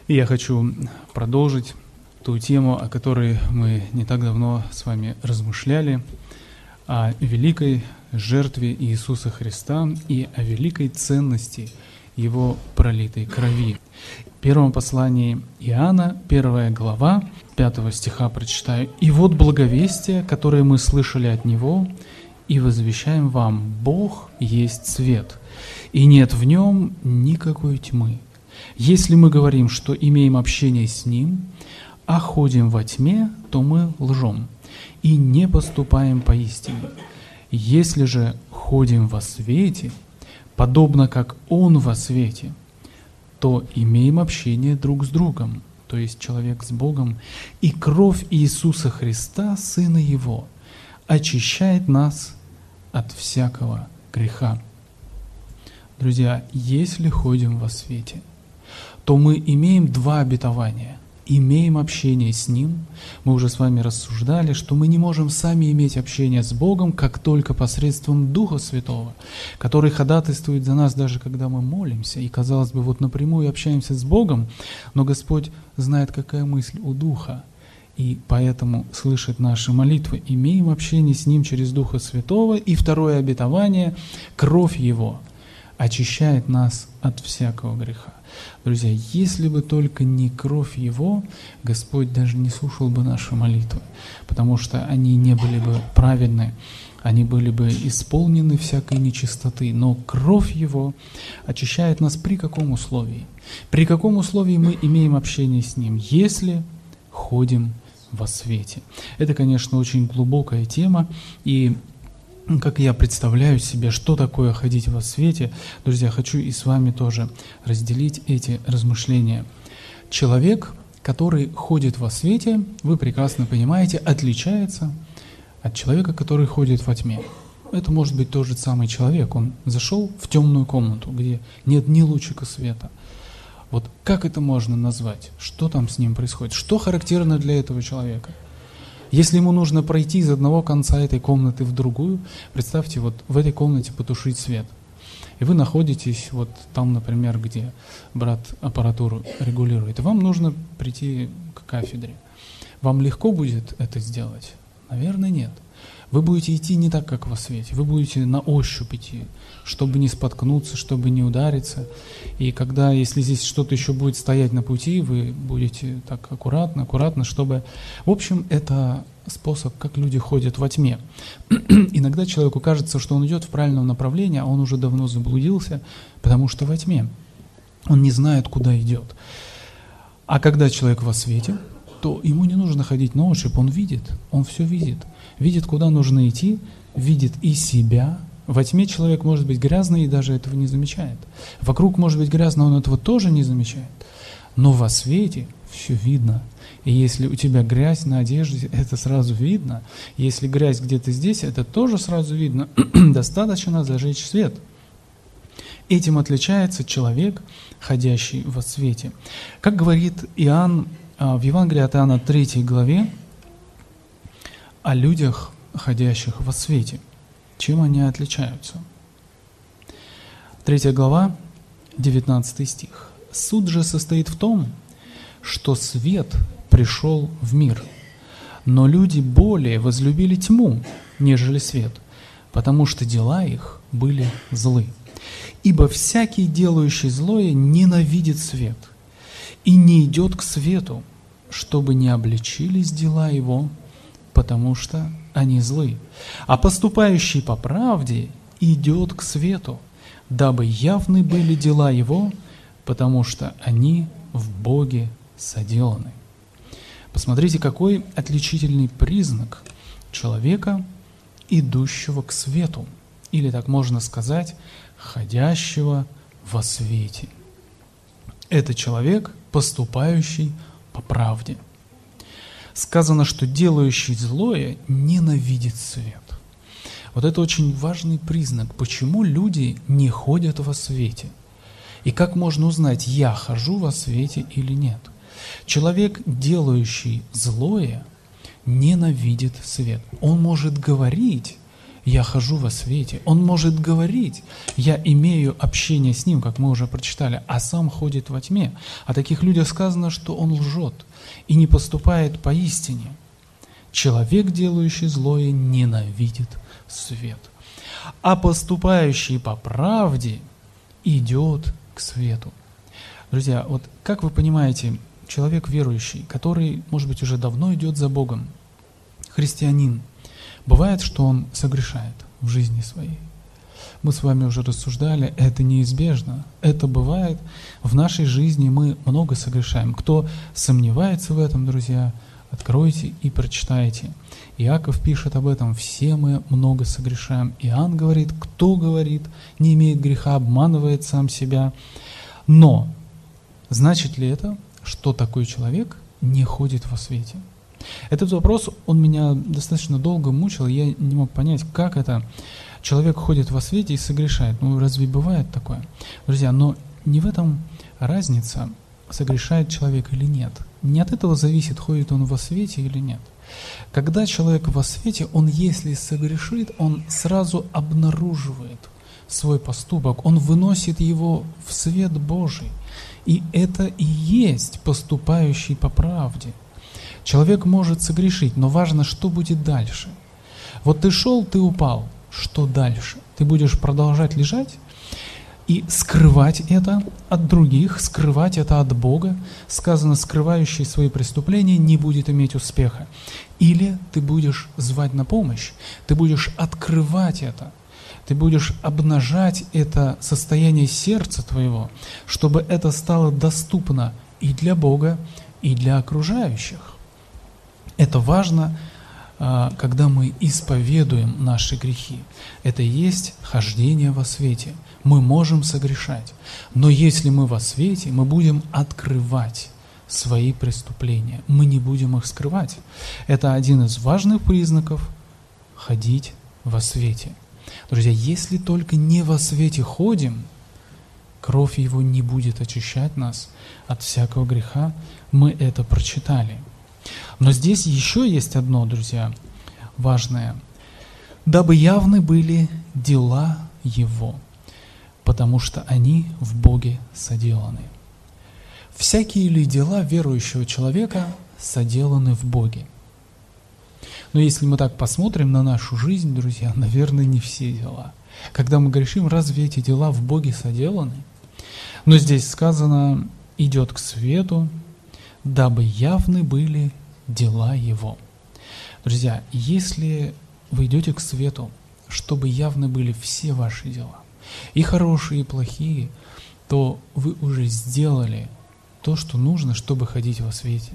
И я хочу продолжить ту тему, о которой мы не так давно с вами размышляли, о великой жертве Иисуса Христа и о великой ценности Его пролитой крови. В первом послании Иоанна, 1 глава, 5 стиха прочитаю. «И вот благовестие, которое мы слышали от Него, и возвещаем вам: Бог есть свет, и нет в Нем никакой тьмы. Если мы говорим, что имеем общение с Ним, а ходим во тьме, то мы лжем и не поступаем поистине. Если же ходим во свете, подобно как Он во свете, то имеем общение друг с другом, то есть человек с Богом, и кровь Иисуса Христа, Сына Его, очищает нас от всякого греха». Друзья, если ходим во свете, то мы имеем два обетования. Имеем общение с Ним. Мы уже с вами рассуждали, что мы не можем сами иметь общение с Богом, как только посредством Духа Святого, который ходатайствует за нас, даже когда мы молимся. И, казалось бы, вот напрямую общаемся с Богом, но Господь знает, какая мысль у Духа, и поэтому слышит наши молитвы. Имеем общение с Ним через Духа Святого. И второе обетование – кровь Его очищает нас от всякого греха. Друзья, если бы только не кровь Его, Господь даже не слушал бы наши молитвы, потому что они не были бы праведны, они были бы исполнены всякой нечистоты. Но кровь Его очищает нас при каком условии? При каком условии мы имеем общение с Ним? Если ходим во свете. Это, конечно, очень глубокая тема, и как я представляю себе, что такое ходить во свете, друзья, хочу и с вами тоже разделить эти размышления. Человек, который ходит во свете, вы прекрасно понимаете, отличается от человека, который ходит во тьме. Это может быть тот же самый человек, он зашел в темную комнату, где нет ни лучика света. Вот как это можно назвать? Что там с ним происходит? Что характерно для этого человека? Если ему нужно пройти из одного конца этой комнаты в другую, представьте, вот в этой комнате потушить свет. И вы находитесь вот там, например, где брат аппаратуру регулирует. И вам нужно прийти к кафедре. Вам легко будет это сделать? Наверное, нет. Вы будете идти не так, как во свете. Вы будете на ощупь идти, чтобы не споткнуться, чтобы не удариться. И когда, если здесь что-то еще будет стоять на пути, вы будете так аккуратно, чтобы... В общем, это способ, как люди ходят во тьме. Иногда человеку кажется, что он идет в правильном направлении, а он уже давно заблудился, потому что во тьме. Он не знает, куда идет. А когда человек во свете, то ему не нужно ходить на ощупь, он видит, он все видит. Видит, куда нужно идти, видит и себя. Во тьме человек может быть грязный и даже этого не замечает. Вокруг может быть грязно, он этого тоже не замечает. Но во свете все видно. И если у тебя грязь на одежде, это сразу видно. Если грязь где-то здесь, это тоже сразу видно. Достаточно зажечь свет. Этим отличается человек, ходящий во свете. Как говорит Иоанн в Евангелии от Иоанна 3 главе, о людях, ходящих во свете. Чем они отличаются? 3 глава, 19 стих. «Суд же состоит в том, что свет пришел в мир, но люди более возлюбили тьму, нежели свет, потому что дела их были злы. Ибо всякий, делающий злое, ненавидит свет и не идет к свету, чтобы не обличились дела его, потому что они злы. А поступающий по правде идет к свету, дабы явны были дела его, потому что они в Боге соделаны». Посмотрите, какой отличительный признак человека, идущего к свету, или, так можно сказать, ходящего во свете. Это человек, поступающий по правде. Сказано, что делающий злое ненавидит свет. Вот это очень важный признак, почему люди не ходят во свете. И как можно узнать, я хожу во свете или нет? Человек, делающий злое, ненавидит свет. Он может говорить: я хожу во свете. Он может говорить, я имею общение с Ним, как мы уже прочитали, а сам ходит во тьме. О таких людях сказано, что он лжет и не поступает поистине. Человек, делающий злое, ненавидит свет, а поступающий по правде идет к свету. Друзья, вот как вы понимаете, человек верующий, который, может быть, уже давно идет за Богом, христианин, бывает, что он согрешает в жизни своей. Мы с вами уже рассуждали, это неизбежно. Это бывает в нашей жизни, мы много согрешаем. Кто сомневается в этом, друзья, откройте и прочитайте. Иаков пишет об этом: все мы много согрешаем. Иоанн говорит: кто говорит, не имеет греха, обманывает сам себя. Но значит ли это, что такой человек не ходит во свете? Этот вопрос, он меня достаточно долго мучил, я не мог понять, как это человек ходит во свете и согрешает. Ну, разве бывает такое? Друзья, но не в этом разница, согрешает человек или нет. Не от этого зависит, ходит он во свете или нет. Когда человек во свете, он, если согрешит, он сразу обнаруживает свой поступок, он выносит его в свет Божий. И это и есть поступающий по правде. Человек может согрешить, но важно, что будет дальше. Вот ты шел, ты упал. Что дальше? Ты будешь продолжать лежать и скрывать это от других, скрывать это от Бога. Сказано, скрывающий свои преступления не будет иметь успеха. Или ты будешь звать на помощь, ты будешь открывать это. Ты будешь обнажать это состояние сердца твоего, чтобы это стало доступно и для Бога, и для окружающих. Это важно, когда мы исповедуем наши грехи. Это и есть хождение во свете. Мы можем согрешать, но если мы во свете, мы будем открывать свои преступления. Мы не будем их скрывать. Это один из важных признаков ходить во свете. Друзья, если только не во свете ходим, кровь Его не будет очищать нас от всякого греха. Мы это прочитали. Но здесь еще есть одно, друзья, важное. «Дабы явны были дела Его, потому что они в Боге соделаны». Всякие ли дела верующего человека соделаны в Боге? Но если мы так посмотрим на нашу жизнь, друзья, наверное, не все дела. Когда мы грешим, разве эти дела в Боге соделаны? Но здесь сказано: идет к свету, дабы явны были дела Его. Друзья, если вы идете к свету, чтобы явны были все ваши дела, и хорошие, и плохие, то вы уже сделали то, что нужно, чтобы ходить во свете.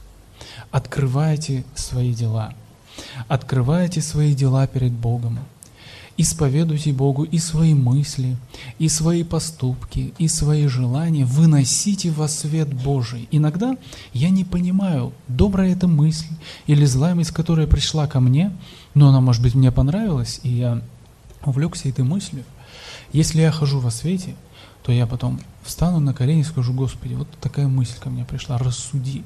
Открывайте свои дела. Открывайте свои дела перед Богом. Исповедуйте Богу и свои мысли, и свои поступки, и свои желания. Выносите во свет Божий. Иногда я не понимаю, добрая это мысль или злая мысль, которая пришла ко мне, но она, может быть, мне понравилась, и я увлекся этой мыслью. Если я хожу во свете, то я потом встану на колени и скажу: Господи, вот такая мысль ко мне пришла, рассуди.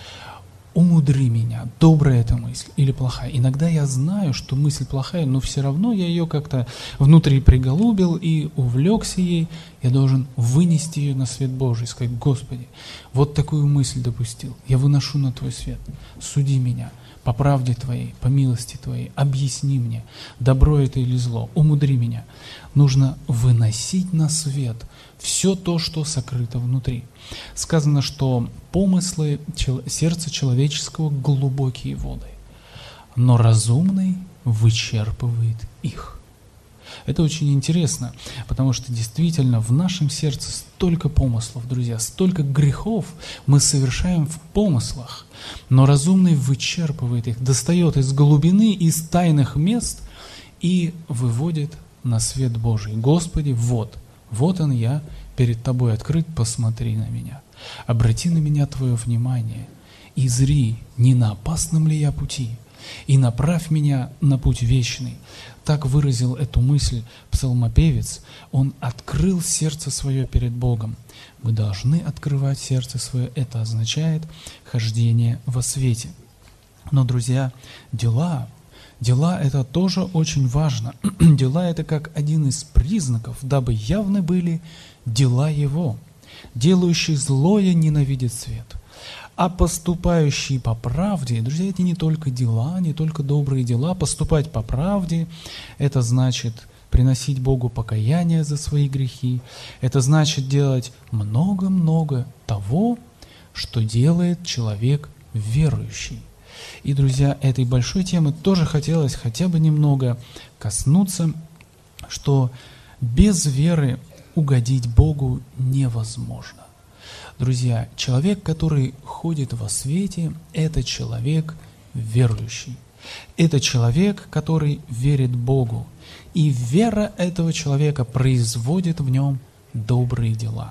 Умудри меня, добрая эта мысль или плохая. Иногда я знаю, что мысль плохая, но все равно я ее как-то внутри приголубил и увлекся ей. Я должен вынести ее на свет Божий и сказать: Господи, вот такую мысль допустил, я выношу на Твой свет, суди меня по правде Твоей, по милости Твоей, объясни мне, добро это или зло, умудри меня. Нужно выносить на свет все то, что сокрыто внутри. Сказано, что помыслы сердца человеческого глубокие воды, но разумный вычерпывает их. Это очень интересно, потому что действительно в нашем сердце столько помыслов, друзья, столько грехов мы совершаем в помыслах, но разумный вычерпывает их, достает из глубины, из тайных мест и выводит на свет Божий. Господи, вот он я, перед Тобой открыт, посмотри на меня. Обрати на меня Твое внимание и зри, не на опасном ли я пути, и направь меня на путь вечный. Так выразил эту мысль псалмопевец. Он открыл сердце свое перед Богом. Мы должны открывать сердце свое. Это означает хождение во свете. Но, друзья, дела Дела – это тоже очень важно. Дела – это как один из признаков, дабы явны были дела Его. Делающий злое ненавидит свет, а поступающий по правде, друзья, это не только дела, не только добрые дела. Поступать по правде – это значит приносить Богу покаяние за свои грехи. Это значит делать много-много того, что делает человек верующий. И, друзья, этой большой темы тоже хотелось хотя бы немного коснуться, что без веры угодить Богу невозможно. Друзья, человек, который ходит во свете, это человек верующий. Это человек, который верит Богу. И вера этого человека производит в нем добрые дела.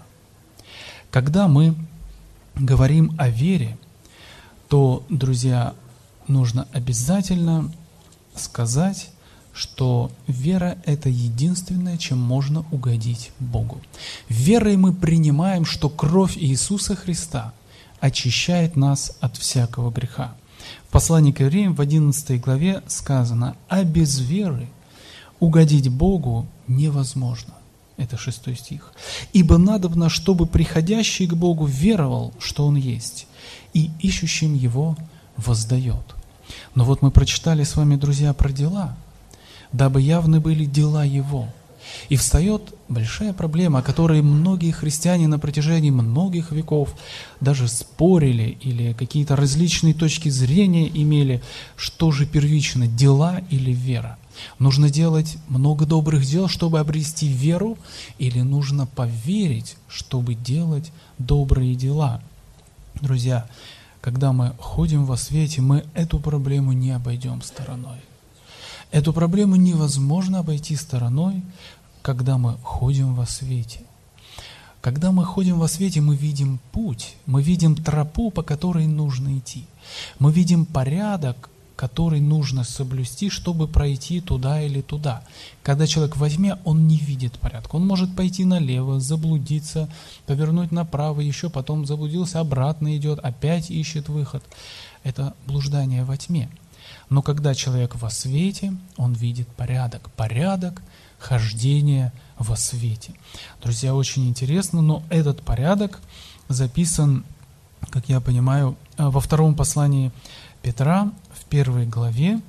Когда мы говорим о вере, то, друзья, нужно обязательно сказать, что вера – это единственное, чем можно угодить Богу. Верой мы принимаем, что кровь Иисуса Христа очищает нас от всякого греха. В послании к Евреям в 11 главе сказано: «А без веры угодить Богу невозможно». Это 6 стих. «Ибо надобно, чтобы приходящий к Богу веровал, что Он есть, и ищущим Его воздает». Но вот мы прочитали с вами, друзья, про дела, дабы явны были дела Его. И встает большая проблема, о которой многие христиане на протяжении многих веков даже спорили или какие-то различные точки зрения имели, что же первично, дела или вера. Нужно делать много добрых дел, чтобы обрести веру, или нужно поверить, чтобы делать добрые дела? Друзья, когда мы ходим во свете, мы эту проблему не обойдем стороной. Эту проблему невозможно обойти стороной, когда мы ходим во свете. Когда мы ходим во свете, мы видим путь, мы видим тропу, по которой нужно идти. Мы видим порядок, который нужно соблюсти, чтобы пройти туда или туда. Когда человек во тьме, он не видит порядка. Он может пойти налево, заблудиться, повернуть направо, еще потом заблудился, обратно идет, опять ищет выход. Это блуждание во тьме. Но когда человек во свете, он видит порядок. Порядок хождения во свете. Друзья, очень интересно, но этот порядок записан, как я понимаю, во втором послании Петра, в 1 главе,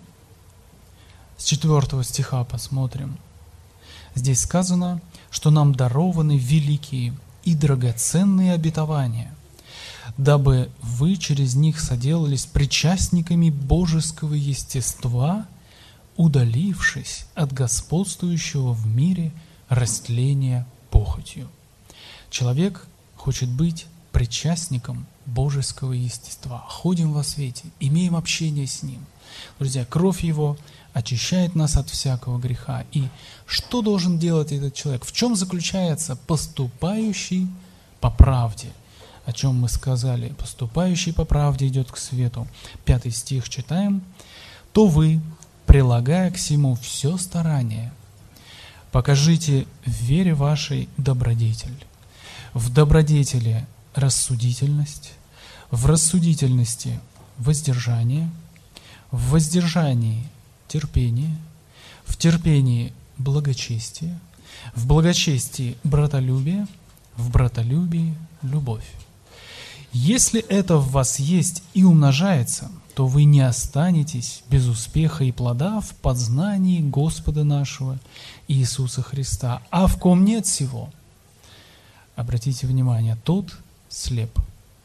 с 4 стиха посмотрим. Здесь сказано, что нам дарованы великие и драгоценные обетования, дабы вы через них соделались причастниками божеского естества, удалившись от господствующего в мире растления похотью. Человек хочет быть причастником божеского естества. Ходим во свете, имеем общение с Ним. Друзья, кровь Его очищает нас от всякого греха. И что должен делать этот человек? В чем заключается поступающий по правде? О чем мы сказали. Поступающий по правде идет к свету. 5 стих читаем. «То вы, прилагая к сему все старание, покажите в вере вашей добродетель, в добродетели рассудительность, в рассудительности воздержание, в воздержании терпение, в терпении благочестие, в благочестии братолюбие, в братолюбии любовь. Если это в вас есть и умножается, то вы не останетесь без успеха и плода в познании Господа нашего Иисуса Христа. А в ком нет сего, обратите внимание, тот слеп,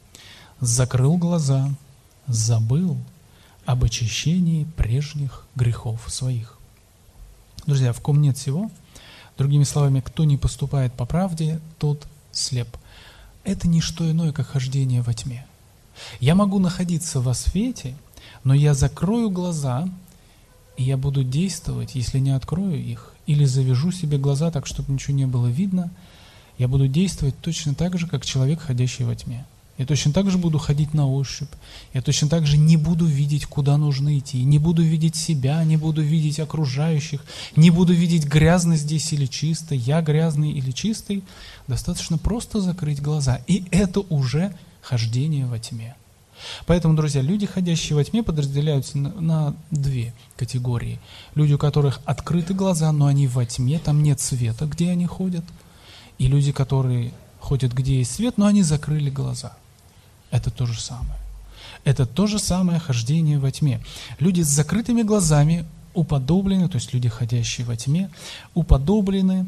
закрыл глаза, забыл об очищении прежних грехов своих». Друзья, в ком нет сего, другими словами, кто не поступает по правде, тот слеп. Это не что иное, как хождение во тьме. Я могу находиться во свете, но я закрою глаза, и я буду действовать, если не открою их, или завяжу себе глаза так, чтобы ничего не было видно, я буду действовать точно так же, как человек, ходящий во тьме. Я точно так же буду ходить на ощупь, я точно так же не буду видеть, куда нужно идти, не буду видеть себя, не буду видеть окружающих, не буду видеть, грязно здесь или чисто, я грязный или чистый. Достаточно просто закрыть глаза, и это уже хождение во тьме. Поэтому, друзья, люди, ходящие во тьме, подразделяются на две категории. Люди, у которых открыты глаза, но они во тьме, там нет света, где они ходят. И люди, которые ходят, где есть свет, но они закрыли глаза. Это то же самое. Это то же самое хождение во тьме. Люди с закрытыми глазами уподоблены, то есть люди, ходящие во тьме, уподоблены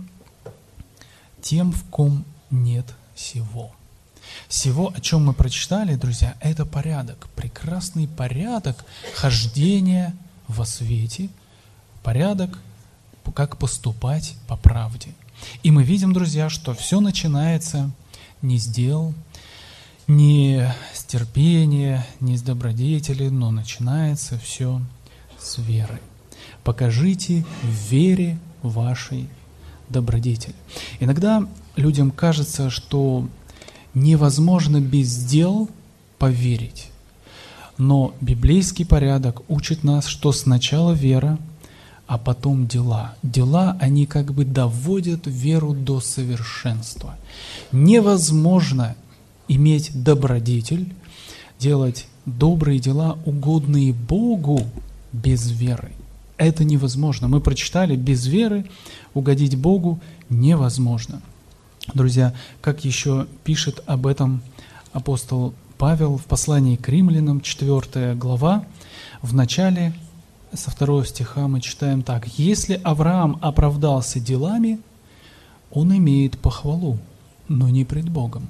тем, в ком нет сего. Сего, о чем мы прочитали, друзья, это порядок, прекрасный порядок хождения во свете, порядок, как поступать по правде. И мы видим, друзья, что все начинается не с дел, не с терпения, не с добродетели, но начинается все с веры. Покажите в вере вашей добродетель. Иногда людям кажется, что невозможно без дел поверить. Но библейский порядок учит нас, что сначала вера, а потом дела. Дела, они как бы доводят веру до совершенства. Невозможно иметь добродетель, делать добрые дела, угодные Богу, без веры. Это невозможно. Мы прочитали, без веры угодить Богу невозможно. Друзья, как еще пишет об этом апостол Павел в послании к римлянам, 4 глава, в начале, со 2 стиха мы читаем так: «Если Авраам оправдался делами, он имеет похвалу, но не пред Богом.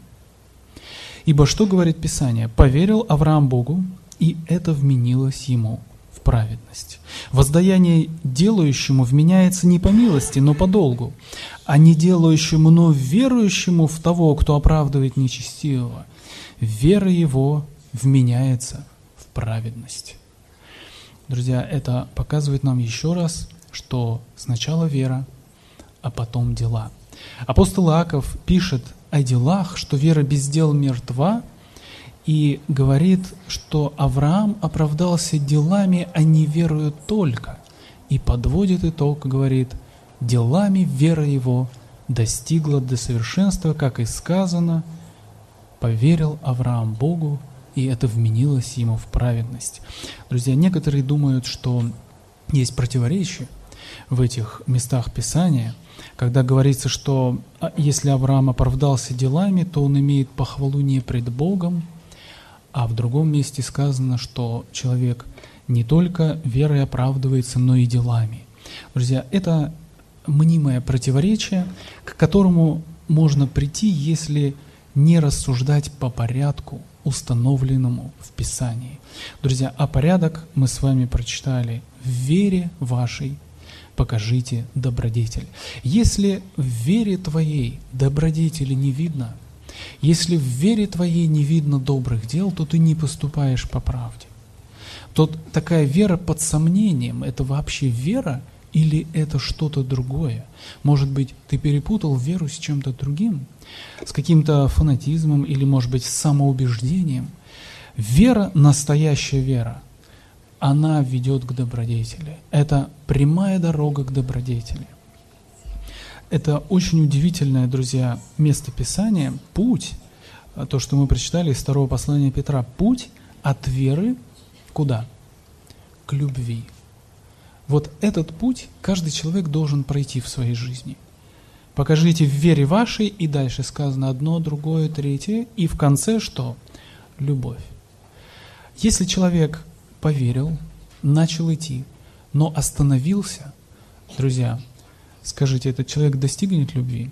Ибо что говорит Писание? Поверил Авраам Богу, и это вменилось ему в праведность. Воздаяние делающему вменяется не по милости, но по долгу, а не делающему, но верующему в того, кто оправдывает нечестивого, вера его вменяется в праведность». Друзья, это показывает нам еще раз, что сначала вера, а потом дела. Апостол Иаков пишет о делах, что вера без дел мертва, и говорит, что Авраам оправдался делами, а не верою только. И подводит итог, говорит: делами вера его достигла до совершенства, как и сказано, поверил Авраам Богу, и это вменилось ему в праведность. Друзья, некоторые думают, что есть противоречие в этих местах Писания, когда говорится, что если Авраам оправдался делами, то он имеет похвалу не пред Богом, а в другом месте сказано, что человек не только верой оправдывается, но и делами. Друзья, это мнимое противоречие, к которому можно прийти, если не рассуждать по порядку, установленному в Писании. Друзья, а порядок мы с вами прочитали: в вере вашей покажите добродетель. Если в вере твоей добродетели не видно, если в вере твоей не видно добрых дел, то ты не поступаешь по правде. То такая вера под сомнением, это вообще вера или это что-то другое? Может быть, ты перепутал веру с чем-то другим, с каким-то фанатизмом или, может быть, с самоубеждением. Вера, настоящая вера, она ведет к добродетели. Это прямая дорога к добродетели. Это очень удивительное, друзья, место Писания, путь, то, что мы прочитали из 2 послания Петра, путь от веры куда? К любви. Вот этот путь каждый человек должен пройти в своей жизни. Покажите в вере вашей, и дальше сказано одно, другое, третье, и в конце что? Любовь. Если человек поверил, начал идти, но остановился, друзья, скажите, этот человек достигнет любви?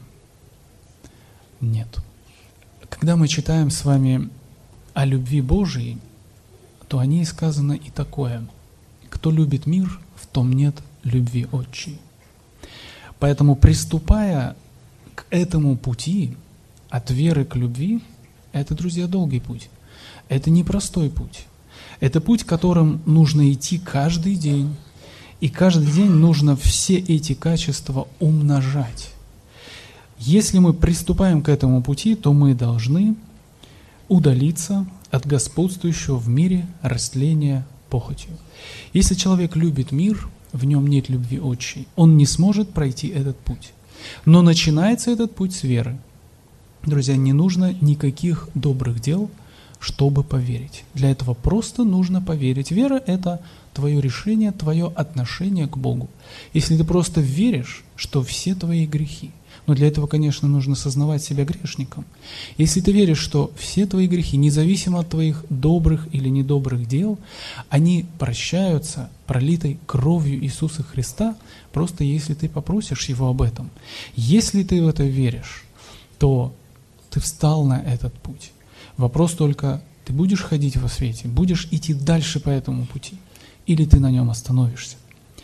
Нет. Когда мы читаем с вами о любви Божией, то о ней сказано и такое: кто любит мир, в том нет любви отчей. Поэтому, приступая к этому пути, от веры к любви, это, друзья, долгий путь. Это непростой путь. Это путь, которым нужно идти каждый день. И каждый день нужно все эти качества умножать. Если мы приступаем к этому пути, то мы должны удалиться от господствующего в мире растления похотью. Если человек любит мир, в нем нет любви отчей, он не сможет пройти этот путь. Но начинается этот путь с веры. Друзья, не нужно никаких добрых дел, чтобы поверить. Для этого просто нужно поверить. Вера – это твое решение, твое отношение к Богу. Если ты просто веришь, что все твои грехи, но для этого, конечно, нужно сознавать себя грешником. Если ты веришь, что все твои грехи, независимо от твоих добрых или недобрых дел, они прощаются пролитой кровью Иисуса Христа, просто если ты попросишь Его об этом. Если ты в это веришь, то ты встал на этот путь. Вопрос только, ты будешь ходить во свете, будешь идти дальше по этому пути, или ты на нем остановишься.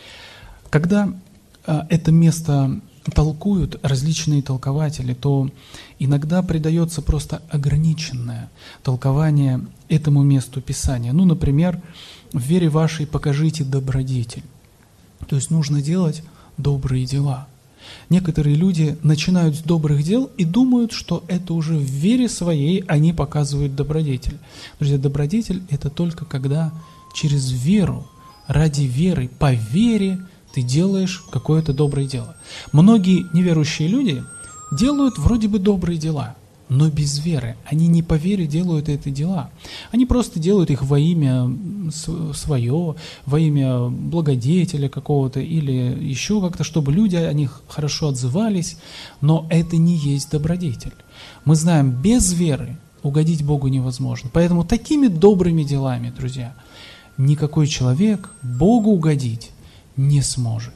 Когда это место толкуют различные толкователи, то иногда придается просто ограниченное толкование этому месту Писания. Ну, например, в вере вашей покажите добродетель. То есть нужно делать добрые дела. Некоторые люди начинают с добрых дел и думают, что это уже в вере своей они показывают добродетель. Друзья, добродетель – это только когда через веру, ради веры, по вере ты делаешь какое-то доброе дело. Многие неверующие люди делают вроде бы добрые дела, но без веры. Они не по вере делают эти дела. Они просто делают их во имя свое, во имя благодетеля какого-то или еще как-то, чтобы люди о них хорошо отзывались, но это не есть добродетель. Мы знаем, без веры угодить Богу невозможно. Поэтому такими добрыми делами, друзья, никакой человек Богу угодить не сможет.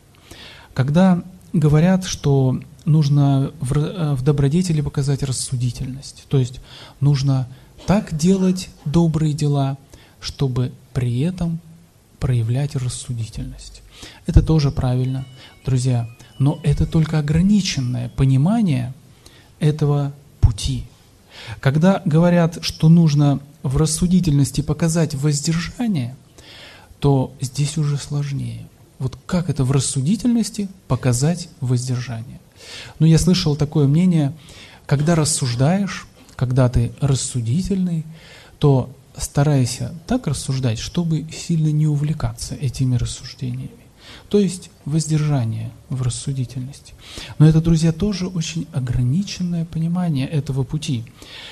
Когда говорят, что нужно в добродетели показать рассудительность, то есть нужно так делать добрые дела, чтобы при этом проявлять рассудительность. Это тоже правильно, друзья, но это только ограниченное понимание этого пути. Когда говорят, что нужно в рассудительности показать воздержание, то здесь уже сложнее. Вот как это в рассудительности показать воздержание? Ну, я слышал такое мнение, когда рассуждаешь, когда ты рассудительный, то старайся так рассуждать, чтобы сильно не увлекаться этими рассуждениями. То есть воздержание в рассудительности. Но это, друзья, тоже очень ограниченное понимание этого пути.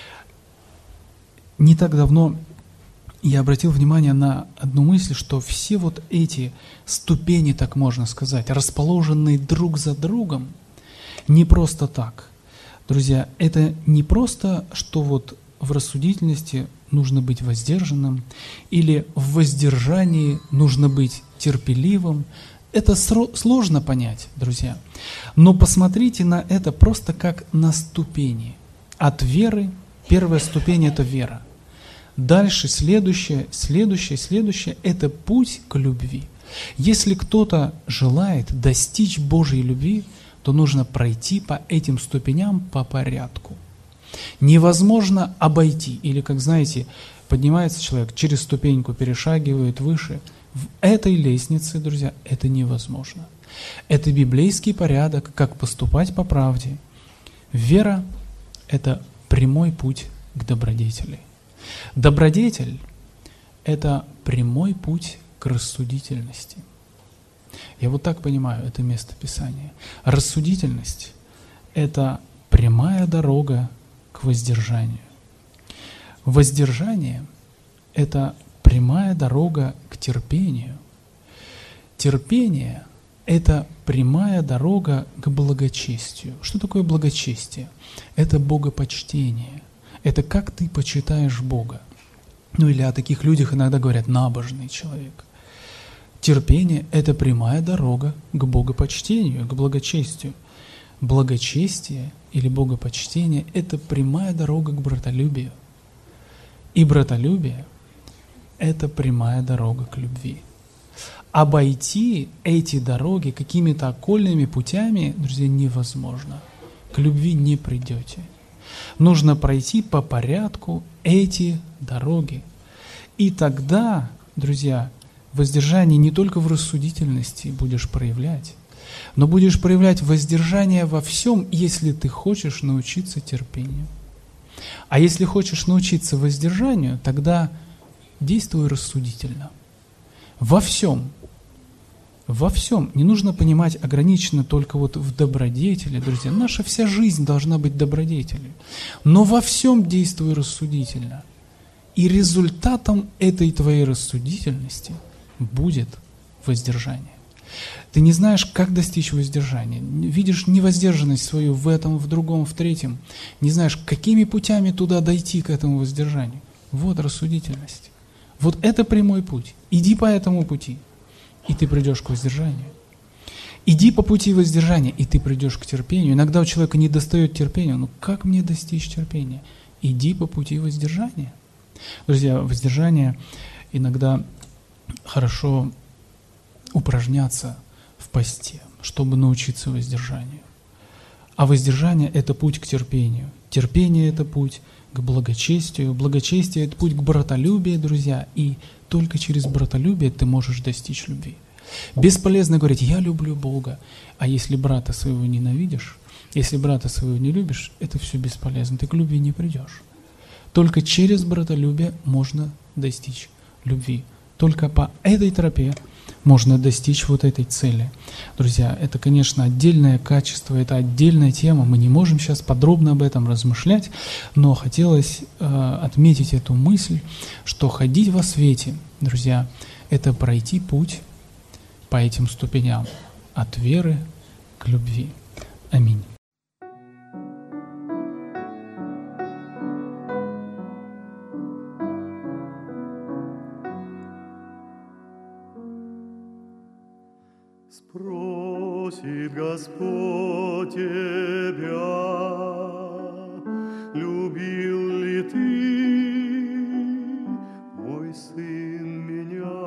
Не так давно я обратил внимание на одну мысль, что все вот эти ступени, так можно сказать, расположенные друг за другом, не просто так. Друзья, это не просто, что вот в рассудительности нужно быть воздержанным, или в воздержании нужно быть терпеливым. Это сложно понять, друзья. Но посмотрите на это просто как на ступени. От веры, первая ступень – это вера. Дальше следующее – это путь к любви. Если кто-то желает достичь Божьей любви, то нужно пройти по этим ступеням по порядку. Невозможно обойти, или, как знаете, поднимается человек, через ступеньку перешагивает выше. В этой лестнице, друзья, это невозможно. Это библейский порядок, как поступать по правде. Вера – это прямой путь к добродетели. Добродетель – это прямой путь к рассудительности. Я вот так понимаю это место Писания. Рассудительность – это прямая дорога к воздержанию. Воздержание – это прямая дорога к терпению. Терпение – это прямая дорога к благочестию. Что такое благочестие? Это богопочтение. Это как ты почитаешь Бога. Ну или о таких людях иногда говорят «набожный человек». Терпение – это прямая дорога к богопочтению, к благочестию. Благочестие или богопочтение – это прямая дорога к братолюбию. И братолюбие – это прямая дорога к любви. Обойти эти дороги какими-то окольными путями, друзья, невозможно. К любви не придете. Нужно пройти по порядку эти дороги. И тогда, друзья, воздержание не только в рассудительности будешь проявлять, но будешь проявлять воздержание во всем, если ты хочешь научиться терпению. А если хочешь научиться воздержанию, тогда действуй рассудительно. Во всем. Во всем. Не нужно понимать ограниченно только вот в добродетели, друзья. Наша вся жизнь должна быть добродетелью. Но во всем действуй рассудительно. И результатом этой твоей рассудительности будет воздержание. Ты не знаешь, как достичь воздержания. Видишь невоздержанность свою в этом, в другом, в третьем. Не знаешь, какими путями туда дойти, к этому воздержанию. Вот рассудительность. Вот это прямой путь. Иди по этому пути, и ты придешь к воздержанию. Иди по пути воздержания, и ты придешь к терпению. Иногда у человека не достает терпения. Ну как мне достичь терпения? Иди по пути воздержания. Друзья, воздержание иногда хорошо упражняться в посте, чтобы научиться воздержанию. А воздержание – это путь к терпению. Терпение – это путь к благочестию. Благочестие – это путь к братолюбию, друзья. И только через братолюбие ты можешь достичь любви. Бесполезно говорить «я люблю Бога», а если брата своего ненавидишь, если брата своего не любишь, это все бесполезно, ты к любви не придешь. Только через братолюбие можно достичь любви. Только по этой тропе можно достичь вот этой цели. Друзья, это, конечно, отдельное качество, это отдельная тема, мы не можем сейчас подробно об этом размышлять, но хотелось отметить эту мысль, что ходить во свете, друзья, это пройти путь по этим ступеням от веры к любви. Аминь. Спросит Господь тебя, любил ли ты, мой сын, меня?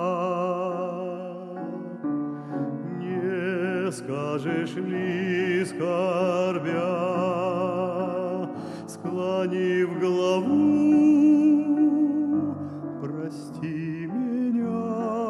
Не скажешь ли, скорбя, склонив главу, прости меня?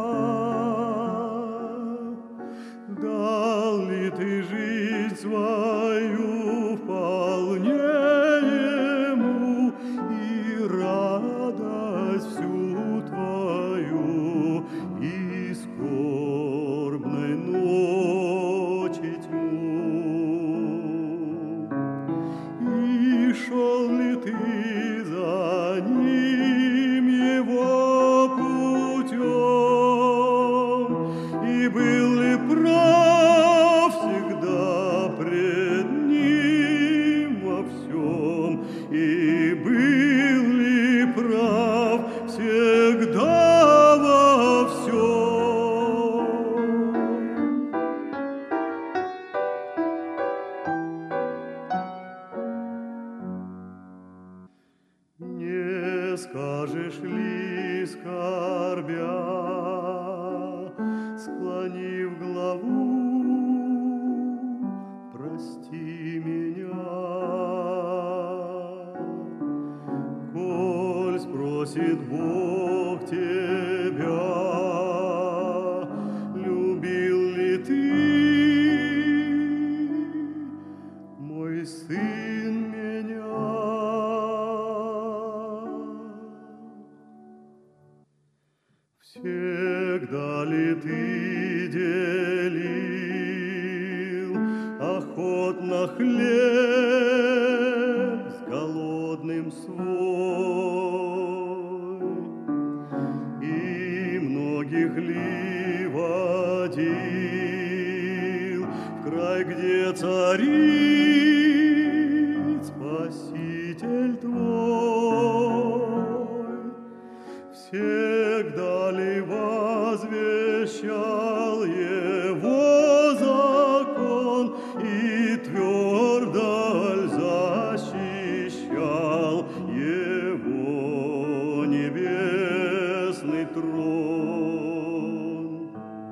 Дал ли ты жизнь свою вполне ему и радость всю твою и скорбной ночи тьму? И шел ли ты за ним его путем, и был ли прав всегда пред ним во всем, и был ли прав всегда во всем? Не скажешь ли, скорбя, склонив главу, прости меня? Коль спросит Бог тебя, любил ли ты, мой сын, меня? Всегда ли ты делил охотно хлеб с голодным свой? И многих ли водил в край, где царит Спаситель твой? Всегда ли возвещал его закон и твердо защищал его небесный трон?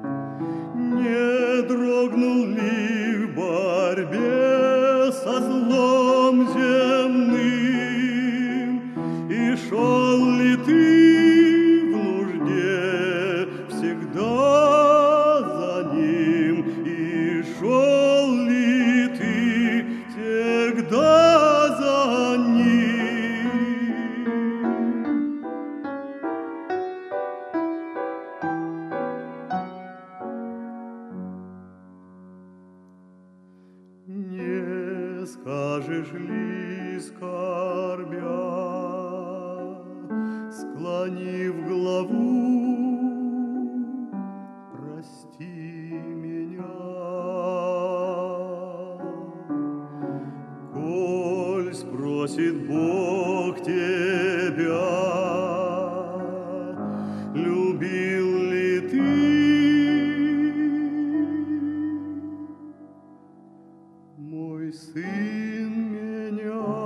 Не дрогнул ли в борьбе со злом земным, и шел ли ты за ним, и шел ли ты всегда за ним? Не скажешь ли, скорбя, склонив главу, прости меня. Коль спросит Бог тебя, любил ли ты, мой сын, меня?